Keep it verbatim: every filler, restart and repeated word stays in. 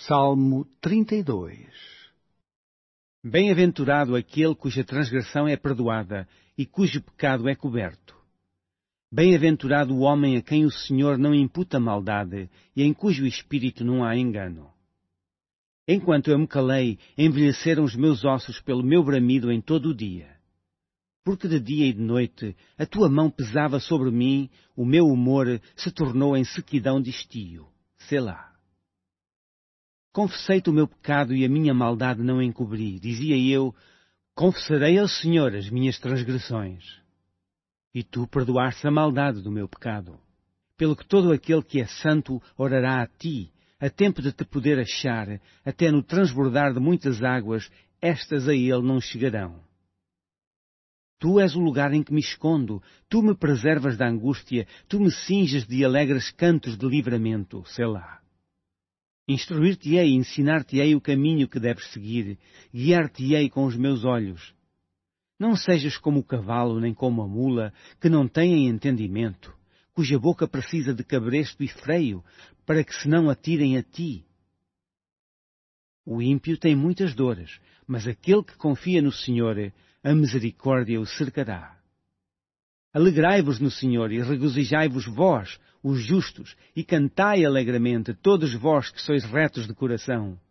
Salmo trinta e dois. Bem-aventurado aquele cuja transgressão é perdoada e cujo pecado é coberto. Bem-aventurado o homem a quem o Senhor não imputa maldade e em cujo espírito não há engano. Enquanto eu me calei, envelheceram os meus ossos pelo meu bramido em todo o dia. Porque de dia e de noite a tua mão pesava sobre mim, o meu humor se tornou em sequidão de estio. Selá. Confessei-te o meu pecado e a minha maldade não encobri. Dizia eu, confessarei ao Senhor as minhas transgressões. E tu perdoaste a maldade do meu pecado. Pelo que todo aquele que é santo orará a ti, a tempo de te poder achar, até no transbordar de muitas águas, estas a ele não chegarão. Tu és o lugar em que me escondo, tu me preservas da angústia, tu me cinges de alegres cantos de livramento, Selá. Instruir-te-ei e ensinar-te-ei o caminho que deves seguir, guiar-te-ei com os meus olhos. Não sejas como o cavalo nem como a mula, que não têm entendimento, cuja boca precisa de cabresto e freio, para que se não atirem a ti. O ímpio tem muitas dores, mas aquele que confia no Senhor, a misericórdia o cercará. Alegrai-vos no Senhor e regozijai-vos vós, os justos, e cantai alegremente, todos vós que sois retos de coração.